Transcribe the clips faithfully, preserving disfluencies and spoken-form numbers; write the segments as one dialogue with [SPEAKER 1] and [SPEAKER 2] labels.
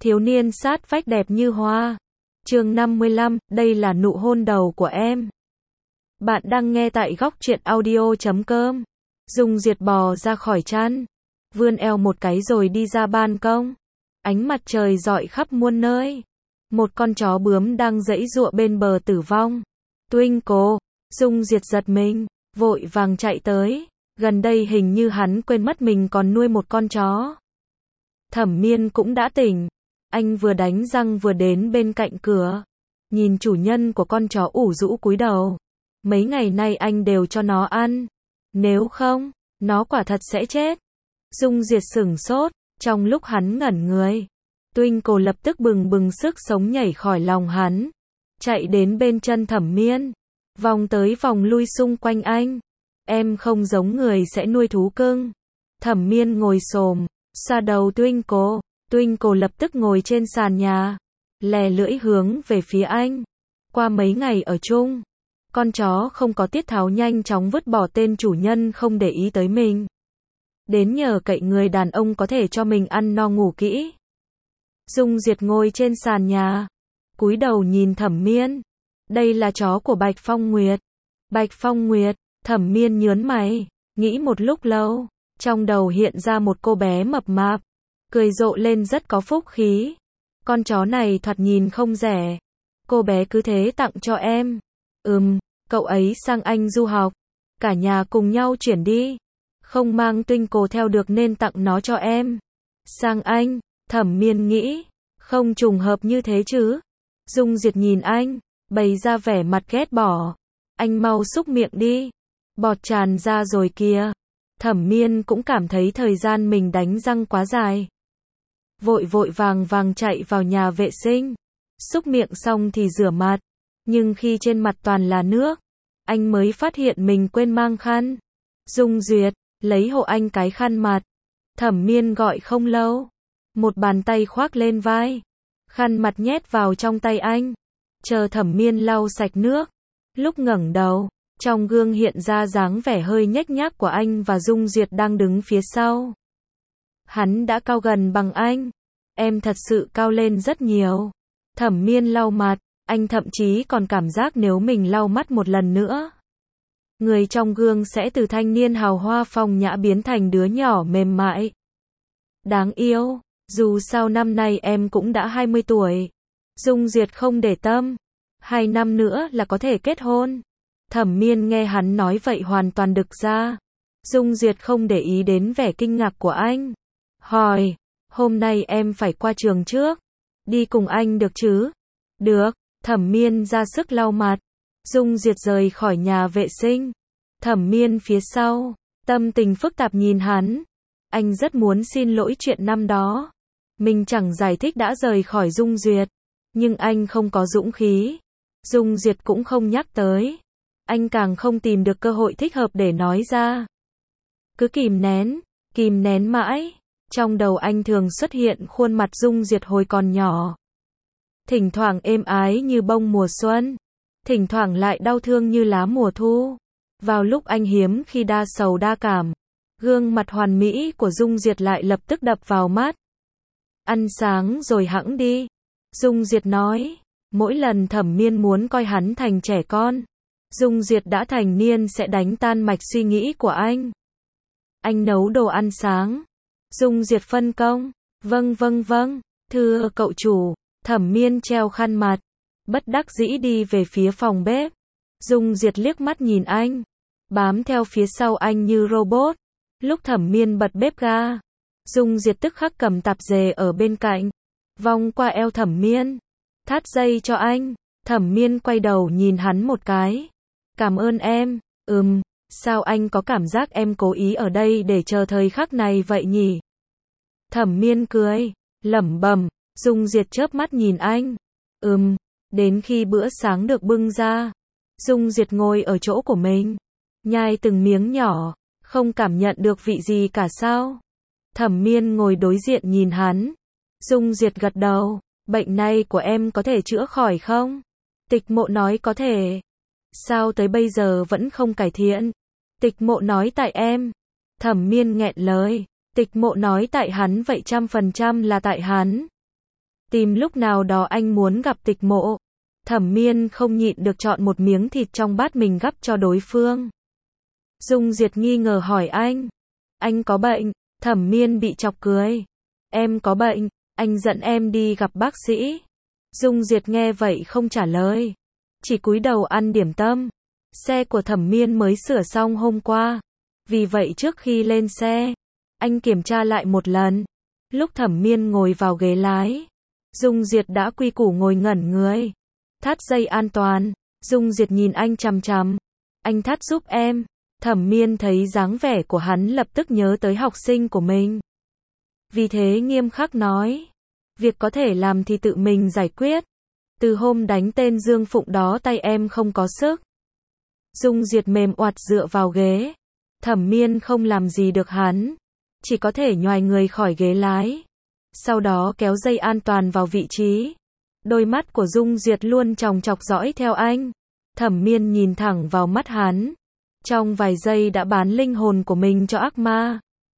[SPEAKER 1] Thiếu niên sát vách đẹp như hoa. Chương năm mươi lăm, đây là nụ hôn đầu của em. Bạn đang nghe tại góc truyện audio chấm com. Dung Diệt bò ra khỏi chăn, vươn eo một cái rồi đi ra ban công. Ánh mặt trời rọi khắp muôn nơi. Một con chó bướm đang giãy giụa bên bờ tử vong. Twinkle, Dung Diệt giật mình, vội vàng chạy tới. Gần đây hình như hắn quên mất mình còn nuôi một con chó. Thẩm Miên cũng đã tỉnh. Anh vừa đánh răng vừa đến bên cạnh cửa. Nhìn chủ nhân của con chó ủ rũ cúi đầu. Mấy ngày nay anh đều cho nó ăn. Nếu không, nó quả thật sẽ chết. Dung Diệt sửng sốt, trong lúc hắn ngẩn người. Twinkle lập tức bừng bừng sức sống nhảy khỏi lòng hắn. Chạy đến bên chân Thẩm Miên. Vòng tới vòng lui xung quanh anh. Em không giống người sẽ nuôi thú cưng. Thẩm Miên ngồi xổm, xoa đầu Twinkle. Twinkle lập tức ngồi trên sàn nhà, lè lưỡi hướng về phía anh. Qua mấy ngày ở chung, con chó không có tiết tháo nhanh chóng vứt bỏ tên chủ nhân không để ý tới mình. Đến nhờ cậy người đàn ông có thể cho mình ăn no ngủ kỹ. Dung Diệt ngồi trên sàn nhà, cúi đầu nhìn Thẩm Miên. Đây là chó của Bạch Phong Nguyệt. Bạch Phong Nguyệt, Thẩm Miên nhớn mày, nghĩ một lúc lâu, trong đầu hiện ra một cô bé mập mạp, cười rộ lên rất có phúc khí. Con chó này thoạt nhìn không rẻ. Cô bé cứ thế tặng cho em. Ừm, cậu ấy sang Anh du học. Cả nhà cùng nhau chuyển đi. Không mang Twinkle theo được nên tặng nó cho em. Sang Anh, Thẩm Miên nghĩ. Không trùng hợp như thế chứ. Dung Diệt nhìn anh, bày ra vẻ mặt ghét bỏ. Anh mau xúc miệng đi. Bọt tràn ra rồi kìa. Thẩm Miên cũng cảm thấy thời gian mình đánh răng quá dài. Vội vội vàng vàng chạy vào nhà vệ sinh. Xúc miệng xong thì rửa mặt. Nhưng khi trên mặt toàn là nước, anh mới phát hiện mình quên mang khăn. Dung Duyệt, lấy hộ anh cái khăn mặt. Thẩm Miên gọi không lâu. Một bàn tay khoác lên vai. Khăn mặt nhét vào trong tay anh. Chờ Thẩm Miên lau sạch nước. Lúc ngẩng đầu, trong gương hiện ra dáng vẻ hơi nhếch nhác của anh và Dung Duyệt đang đứng phía sau. Hắn đã cao gần bằng anh. Em thật sự cao lên rất nhiều. Thẩm Miên lau mặt, anh thậm chí còn cảm giác nếu mình lau mắt một lần nữa, người trong gương sẽ từ thanh niên hào hoa phong nhã biến thành đứa nhỏ mềm mại. Đáng yêu, dù sao năm nay em cũng đã hai mươi tuổi. Dung Duyệt không để tâm. Hai năm nữa là có thể kết hôn. Thẩm Miên nghe hắn nói vậy hoàn toàn đực ra. Dung Duyệt không để ý đến vẻ kinh ngạc của anh. Hỏi, hôm nay em phải qua trường trước. Đi cùng anh được chứ? Được, Thẩm Miên ra sức lau mặt. Dung Duyệt rời khỏi nhà vệ sinh. Thẩm Miên phía sau, tâm tình phức tạp nhìn hắn. Anh rất muốn xin lỗi chuyện năm đó. Mình chẳng giải thích đã rời khỏi Dung Duyệt. Nhưng anh không có dũng khí. Dung Duyệt cũng không nhắc tới. Anh càng không tìm được cơ hội thích hợp để nói ra. Cứ kìm nén, kìm nén mãi. Trong đầu anh thường xuất hiện khuôn mặt Dung Duyệt hồi còn nhỏ. Thỉnh thoảng êm ái như bông mùa xuân. Thỉnh thoảng lại đau thương như lá mùa thu. Vào lúc anh hiếm khi đa sầu đa cảm, gương mặt hoàn mỹ của Dung Duyệt lại lập tức đập vào mắt. Ăn sáng rồi hẵng đi. Dung Duyệt nói. Mỗi lần Thẩm Miên muốn coi hắn thành trẻ con, Dung Duyệt đã thành niên sẽ đánh tan mạch suy nghĩ của anh. Anh nấu đồ ăn sáng. Dung Duyệt phân công. Vâng vâng vâng, thưa cậu chủ. Thẩm Miên treo khăn mặt, bất đắc dĩ đi về phía phòng bếp. Dung Duyệt liếc mắt nhìn anh, bám theo phía sau anh như robot. Lúc Thẩm Miên bật bếp ga, Dung Duyệt tức khắc cầm tạp dề ở bên cạnh, vòng qua eo Thẩm Miên, thắt dây cho anh. Thẩm Miên quay đầu nhìn hắn một cái. Cảm ơn em. Ừm, sao anh có cảm giác em cố ý ở đây để chờ thời khắc này vậy nhỉ? Thẩm Miên cười, lẩm bẩm. Dung Duyệt chớp mắt nhìn anh. Ừm, đến khi bữa sáng được bưng ra, Dung Duyệt ngồi ở chỗ của mình, nhai từng miếng nhỏ, không cảm nhận được vị gì cả sao? Thẩm Miên ngồi đối diện nhìn hắn. Dung Duyệt gật đầu. Bệnh này của em có thể chữa khỏi không? Tịch Mộ nói có thể. Sao tới bây giờ vẫn không cải thiện? Tịch Mộ nói tại em. Thẩm Miên nghẹn lời. Tịch Mộ nói tại hắn vậy trăm phần trăm là tại hắn. Tìm lúc nào đó anh muốn gặp Tịch Mộ. Thẩm Miên không nhịn được chọn một miếng thịt trong bát mình gắp cho đối phương. Dung Diệt nghi ngờ hỏi anh. Anh có bệnh? Thẩm Miên bị chọc cười. Em có bệnh, anh dẫn em đi gặp bác sĩ. Dung Diệt nghe vậy không trả lời. Chỉ cúi đầu ăn điểm tâm. Xe của Thẩm Miên mới sửa xong hôm qua. Vì vậy trước khi lên xe, anh kiểm tra lại một lần. Lúc Thẩm Miên ngồi vào ghế lái, Dung Diệt đã quy củ ngồi ngẩn người. Thắt dây an toàn. Dung Diệt nhìn anh chằm chằm. Anh thắt giúp em. Thẩm Miên thấy dáng vẻ của hắn lập tức nhớ tới học sinh của mình. Vì thế nghiêm khắc nói. Việc có thể làm thì tự mình giải quyết. Từ hôm đánh tên Dương Phụng đó tay em không có sức. Dung Diệt mềm oặt dựa vào ghế. Thẩm Miên không làm gì được hắn. Chỉ có thể nhoài người khỏi ghế lái. Sau đó kéo dây an toàn vào vị trí. Đôi mắt của Dung Diệt luôn chòng chọc dõi theo anh. Thẩm Miên nhìn thẳng vào mắt hắn. Trong vài giây đã bán linh hồn của mình cho ác ma.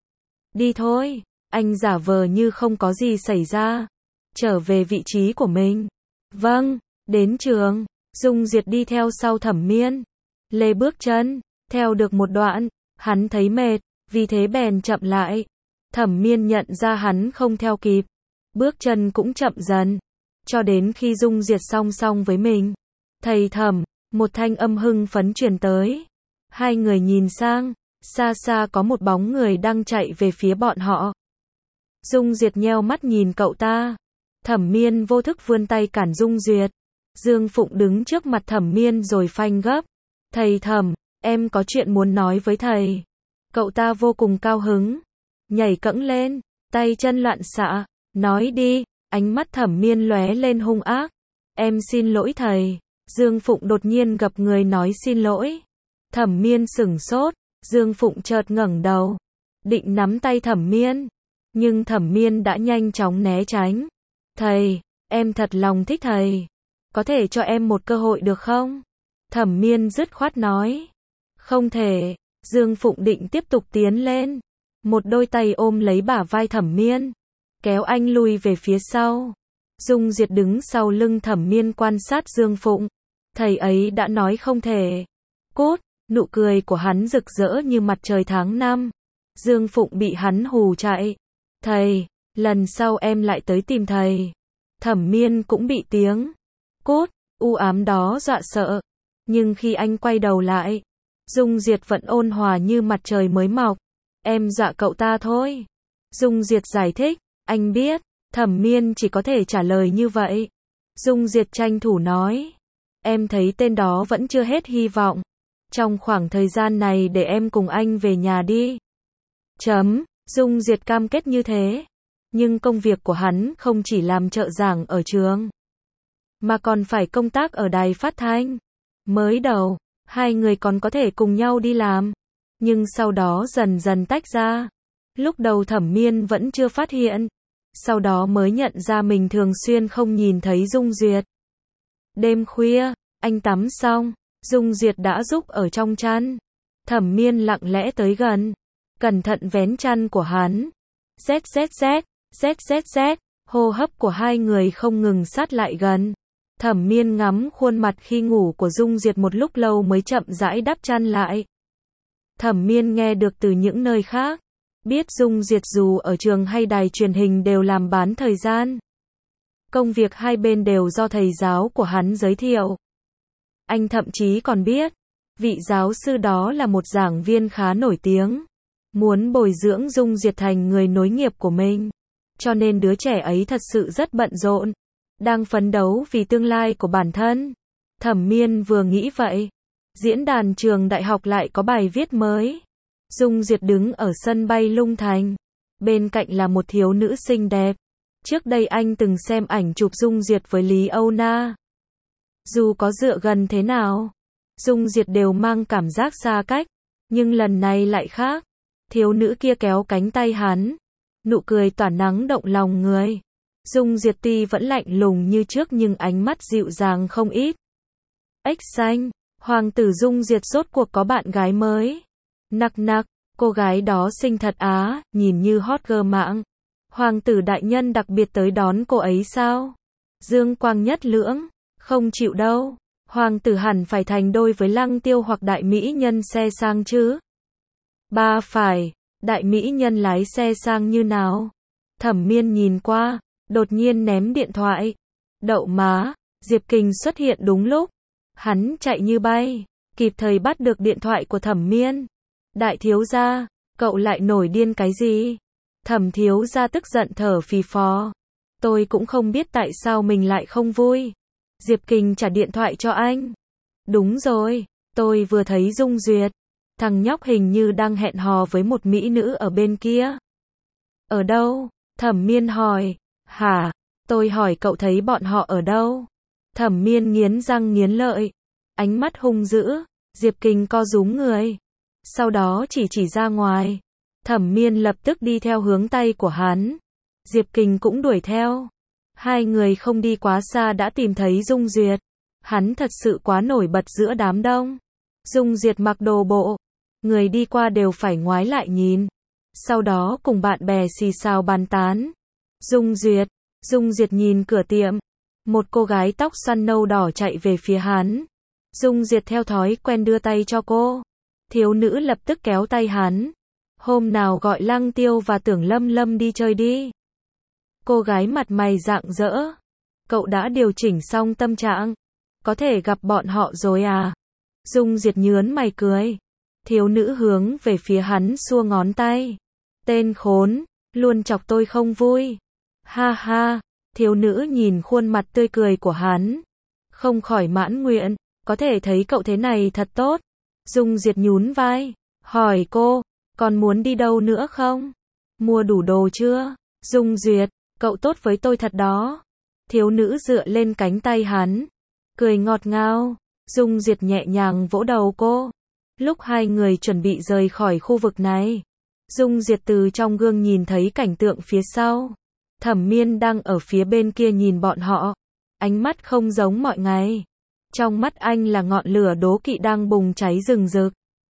[SPEAKER 1] Đi thôi. Anh giả vờ như không có gì xảy ra. Trở về vị trí của mình. Vâng. Đến trường. Dung Diệt đi theo sau Thẩm Miên. Lê bước chân. Theo được một đoạn. Hắn thấy mệt. Vì thế bèn chậm lại. Thẩm Miên nhận ra hắn không theo kịp. Bước chân cũng chậm dần. Cho đến khi Dung Diệt song song với mình. Thầy Thẩm. Một thanh âm hưng phấn truyền tới. Hai người nhìn sang. Xa xa có một bóng người đang chạy về phía bọn họ. Dung Diệt nheo mắt nhìn cậu ta. Thẩm Miên vô thức vươn tay cản Dung Diệt. Dương Phụng đứng trước mặt Thẩm Miên rồi phanh gấp. Thầy Thẩm, em có chuyện muốn nói với thầy. Cậu ta vô cùng cao hứng. Nhảy cẫng lên, tay chân loạn xạ. Nói đi, ánh mắt Thẩm Miên lóe lên hung ác. Em xin lỗi thầy. Dương Phụng đột nhiên gập người nói xin lỗi. Thẩm Miên sửng sốt. Dương Phụng chợt ngẩng đầu. Định nắm tay Thẩm Miên. Nhưng Thẩm Miên đã nhanh chóng né tránh. Thầy, em thật lòng thích thầy. Có thể cho em một cơ hội được không? Thẩm Miên dứt khoát nói. Không thể. Dương Phụng định tiếp tục tiến lên. Một đôi tay ôm lấy bả vai Thẩm Miên. Kéo anh lùi về phía sau. Dung Diệt đứng sau lưng Thẩm Miên quan sát Dương Phụng. Thầy ấy đã nói không thể. Cút. Nụ cười của hắn rực rỡ như mặt trời tháng năm. Dương Phụng bị hắn hù chạy. Thầy, lần sau em lại tới tìm thầy. Thẩm Miên cũng bị tiếng cút u ám đó dọa sợ. Nhưng khi anh quay đầu lại, Dung Diệt vẫn ôn hòa như mặt trời mới mọc. Em dọa cậu ta thôi. Dung Diệt giải thích. Anh biết. Thẩm Miên chỉ có thể trả lời như vậy. Dung Diệt tranh thủ nói. Em thấy tên đó vẫn chưa hết hy vọng. Trong khoảng thời gian này để em cùng anh về nhà đi. Chấm. Dung Diệt cam kết như thế. Nhưng công việc của hắn không chỉ làm trợ giảng ở trường, mà còn phải công tác ở đài phát thanh. Mới đầu, hai người còn có thể cùng nhau đi làm. Nhưng sau đó dần dần tách ra. Lúc đầu Thẩm Miên vẫn chưa phát hiện. Sau đó mới nhận ra mình thường xuyên không nhìn thấy Dung Diệt. Đêm khuya, anh tắm xong. Dung Diệt đã rúc ở trong chăn. Thẩm Miên lặng lẽ tới gần. Cẩn thận vén chăn của hắn. Rét rét rét, rét rét rét. Hô hấp của hai người không ngừng sát lại gần. Thẩm Miên ngắm khuôn mặt khi ngủ của Dung Diệt một lúc lâu mới chậm rãi đắp chăn lại. Thẩm Miên nghe được từ những nơi khác. Biết Dung Diệt dù ở trường hay đài truyền hình đều làm bán thời gian. Công việc hai bên đều do thầy giáo của hắn giới thiệu. Anh thậm chí còn biết, vị giáo sư đó là một giảng viên khá nổi tiếng. Muốn bồi dưỡng Dung Diệt thành người nối nghiệp của mình. Cho nên đứa trẻ ấy thật sự rất bận rộn. Đang phấn đấu vì tương lai của bản thân. Thẩm Miên vừa nghĩ vậy. Diễn đàn trường đại học lại có bài viết mới. Dung Diệt đứng ở sân bay Lung Thành. Bên cạnh là một thiếu nữ xinh đẹp. Trước đây anh từng xem ảnh chụp Dung Diệt với Lý Âu Na. Dù có dựa gần thế nào, Dung Diệt đều mang cảm giác xa cách. Nhưng lần này lại khác. Thiếu nữ kia kéo cánh tay hắn. Nụ cười tỏa nắng động lòng người. Dung Diệt tuy vẫn lạnh lùng như trước nhưng ánh mắt dịu dàng không ít. Ếch xanh, hoàng tử Dung Diệt rốt cuộc có bạn gái mới. Nặc nặc, cô gái đó xinh thật á, nhìn như hot girl mạng. Hoàng tử đại nhân đặc biệt tới đón cô ấy sao? Dương Quang nhất lưỡng, không chịu đâu. Hoàng tử hẳn phải thành đôi với Lăng Tiêu hoặc đại mỹ nhân xe sang chứ. Ba phải, đại mỹ nhân lái xe sang như nào? Thẩm Miên nhìn qua, đột nhiên ném điện thoại. Đậu má, Diệp Kình xuất hiện đúng lúc. Hắn chạy như bay, kịp thời bắt được điện thoại của Thẩm Miên. Đại thiếu gia, cậu lại nổi điên cái gì? Thẩm thiếu gia tức giận thở phì phò. Tôi cũng không biết tại sao mình lại không vui. Diệp Kình trả điện thoại cho anh. Đúng rồi, tôi vừa thấy Dung Duyệt. Thằng nhóc hình như đang hẹn hò với một mỹ nữ ở bên kia. Ở đâu? Thẩm Miên hỏi. Hả? Tôi hỏi cậu thấy bọn họ ở đâu? Thẩm Miên nghiến răng nghiến lợi. Ánh mắt hung dữ. Diệp Kình co rúm người. Sau đó chỉ chỉ ra ngoài. Thẩm Miên lập tức đi theo hướng tay của hắn. Diệp Kình cũng đuổi theo. Hai người không đi quá xa đã tìm thấy Dung Duyệt. Hắn thật sự quá nổi bật giữa đám đông. Dung Duyệt mặc đồ bộ. Người đi qua đều phải ngoái lại nhìn. Sau đó cùng bạn bè xì xào bàn tán. Dung Duyệt. Dung Duyệt nhìn cửa tiệm. Một cô gái tóc xoăn nâu đỏ chạy về phía hắn. Dung Duyệt theo thói quen đưa tay cho cô. Thiếu nữ lập tức kéo tay hắn. Hôm nào gọi Lăng Tiêu và Tưởng Lâm Lâm đi chơi đi. Cô gái mặt mày rạng rỡ. Cậu đã điều chỉnh xong tâm trạng. Có thể gặp bọn họ rồi à? Dung Duyệt nhớn mày cười. Thiếu nữ hướng về phía hắn xua ngón tay. Tên khốn, luôn chọc tôi không vui. Ha ha, thiếu nữ nhìn khuôn mặt tươi cười của hắn. Không khỏi mãn nguyện, có thể thấy cậu thế này thật tốt. Dung Duyệt nhún vai, hỏi cô, còn muốn đi đâu nữa không? Mua đủ đồ chưa? Dung Duyệt, cậu tốt với tôi thật đó. Thiếu nữ dựa lên cánh tay hắn, cười ngọt ngào. Dung Duyệt nhẹ nhàng vỗ đầu cô. Lúc hai người chuẩn bị rời khỏi khu vực này, Dung Duyệt từ trong gương nhìn thấy cảnh tượng phía sau. Thẩm Miên đang ở phía bên kia nhìn bọn họ. Ánh mắt không giống mọi ngày. Trong mắt anh là ngọn lửa đố kỵ đang bùng cháy rừng rực.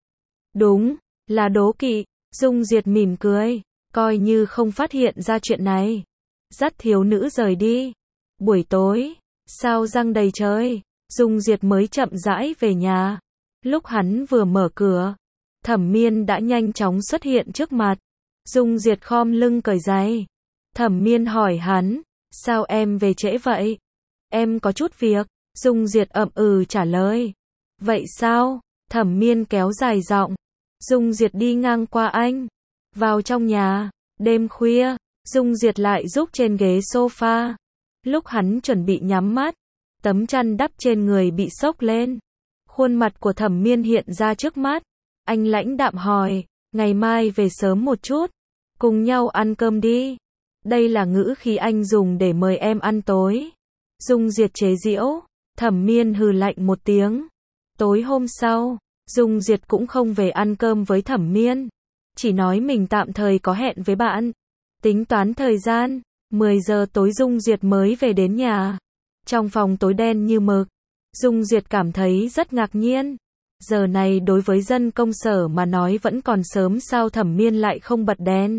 [SPEAKER 1] Đúng, là đố kỵ. Dung Duyệt mỉm cười, coi như không phát hiện ra chuyện này. Dắt thiếu nữ rời đi. Buổi tối, sao răng đầy trời, Dung Duyệt mới chậm rãi về nhà. Lúc hắn vừa mở cửa, Thẩm Miên đã nhanh chóng xuất hiện trước mặt. Dung Duyệt khom lưng cởi giày. Thẩm Miên hỏi hắn, sao em về trễ vậy? Em có chút việc. Dung Duyệt ậm ừ trả lời. Vậy sao? Thẩm Miên kéo dài giọng. Dung Duyệt đi ngang qua anh. Vào trong nhà. Đêm khuya, Dung Duyệt lại rúc trên ghế sofa. Lúc hắn chuẩn bị nhắm mắt, tấm chăn đắp trên người bị xốc lên. Khuôn mặt của Thẩm Miên hiện ra trước mắt. Anh lãnh đạm hỏi, ngày mai về sớm một chút. Cùng nhau ăn cơm đi. Đây là ngữ khí anh dùng để mời em ăn tối. Dung Duyệt chế giễu. Thẩm Miên hừ lạnh một tiếng. Tối hôm sau, Dung Duyệt cũng không về ăn cơm với Thẩm Miên. Chỉ nói mình tạm thời có hẹn với bạn. Tính toán thời gian, mười giờ tối Dung Duyệt mới về đến nhà. Trong phòng tối đen như mực, Dung Duyệt cảm thấy rất ngạc nhiên. Giờ này đối với dân công sở mà nói vẫn còn sớm, sao Thẩm Miên lại không bật đèn.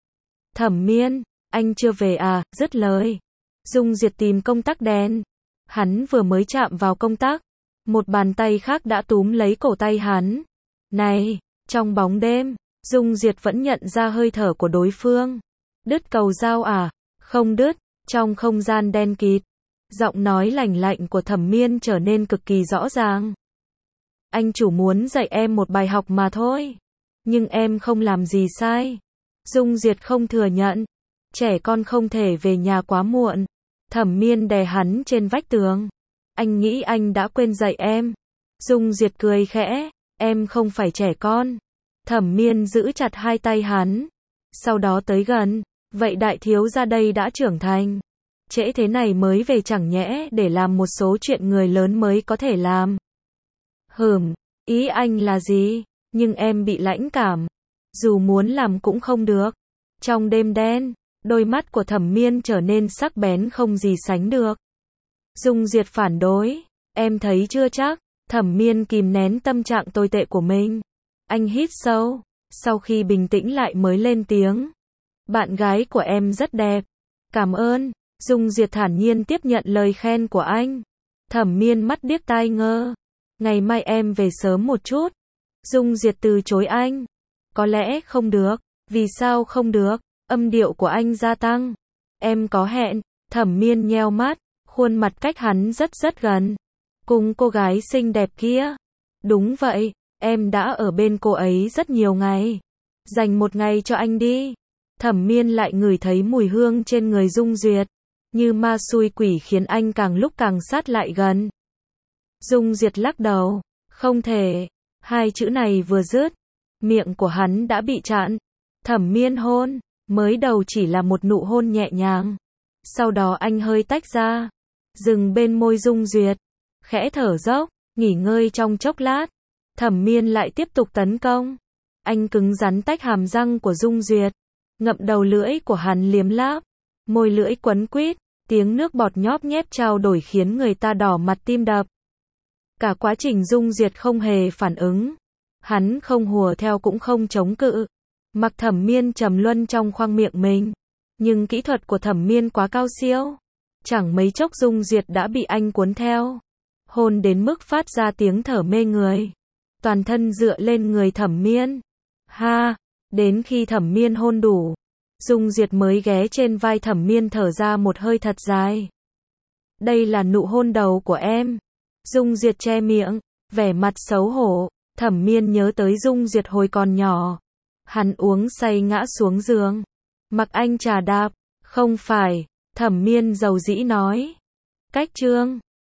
[SPEAKER 1] Thẩm Miên, anh chưa về à? Dứt lời, Dung Duyệt tìm công tắc đèn. Hắn vừa mới chạm vào công tắc, một bàn tay khác đã túm lấy cổ tay hắn. Này, trong bóng đêm, Dung Duyệt vẫn nhận ra hơi thở của đối phương. Đứt cầu dao à? Không đứt. Trong không gian đen kịt, giọng nói lạnh lạnh của Thẩm Miên trở nên cực kỳ rõ ràng. Anh chủ muốn dạy em một bài học mà thôi. Nhưng em không làm gì sai. Dung Duyệt không thừa nhận. Trẻ con không thể về nhà quá muộn. Thẩm Miên đè hắn trên vách tường. Anh nghĩ anh đã quên dạy em. Dung Duyệt cười khẽ. Em không phải trẻ con. Thẩm Miên giữ chặt hai tay hắn. Sau đó tới gần. Vậy đại thiếu gia đây đã trưởng thành. Trễ thế này mới về chẳng nhẽ để làm một số chuyện người lớn mới có thể làm. Hừm, ý anh là gì? Nhưng em bị lãnh cảm. Dù muốn làm cũng không được. Trong đêm đen, đôi mắt của Thẩm Miên trở nên sắc bén không gì sánh được. Dung Duyệt phản đối. Em thấy chưa chắc. Thẩm Miên kìm nén tâm trạng tồi tệ của mình. Anh hít sâu. Sau khi bình tĩnh lại mới lên tiếng. Bạn gái của em rất đẹp. Cảm ơn. Dung Duyệt thản nhiên tiếp nhận lời khen của anh. Thẩm Miên mắt điếc tai ngơ. Ngày mai em về sớm một chút. Dung Duyệt từ chối anh. Có lẽ không được. Vì sao không được? Âm điệu của anh gia tăng. Em có hẹn. Thẩm Miên nheo mắt, khuôn mặt cách hắn rất rất gần. Cùng cô gái xinh đẹp kia. Đúng vậy, em đã ở bên cô ấy rất nhiều ngày. Dành một ngày cho anh đi. Thẩm Miên lại ngửi thấy mùi hương trên người Dung Duyệt. Như ma xui quỷ khiến anh càng lúc càng sát lại gần. Dung Duyệt lắc đầu. Không thể. Hai chữ này vừa dứt. Miệng của hắn đã bị chặn. Thẩm Miên hôn. Mới đầu chỉ là một nụ hôn nhẹ nhàng. Sau đó anh hơi tách ra. Dừng bên môi Dung Duyệt. Khẽ thở dốc. Nghỉ ngơi trong chốc lát. Thẩm Miên lại tiếp tục tấn công. Anh cứng rắn tách hàm răng của Dung Duyệt. Ngậm đầu lưỡi của hắn liếm láp. Môi lưỡi quấn quýt. Tiếng nước bọt nhóp nhép trao đổi khiến người ta đỏ mặt tim đập. Cả quá trình Dung Duyệt không hề phản ứng. Hắn không hùa theo cũng không chống cự. Mặc Thẩm Miên trầm luân trong khoang miệng mình. Nhưng kỹ thuật của Thẩm Miên quá cao siêu. Chẳng mấy chốc Dung Duyệt đã bị anh cuốn theo. Hôn đến mức phát ra tiếng thở mê người. Toàn thân dựa lên người Thẩm Miên. Ha! Đến khi Thẩm Miên hôn đủ. Dung Duyệt mới ghé trên vai Thẩm Miên thở ra một hơi thật dài. Đây là nụ hôn đầu của em. Dung Duyệt che miệng. Vẻ mặt xấu hổ. Thẩm Miên nhớ tới Dung Duyệt hồi còn nhỏ. Hắn uống say ngã xuống giường. Mặc anh trà đạp. Không phải. Thẩm Miên dầu dĩ nói. Cách chương.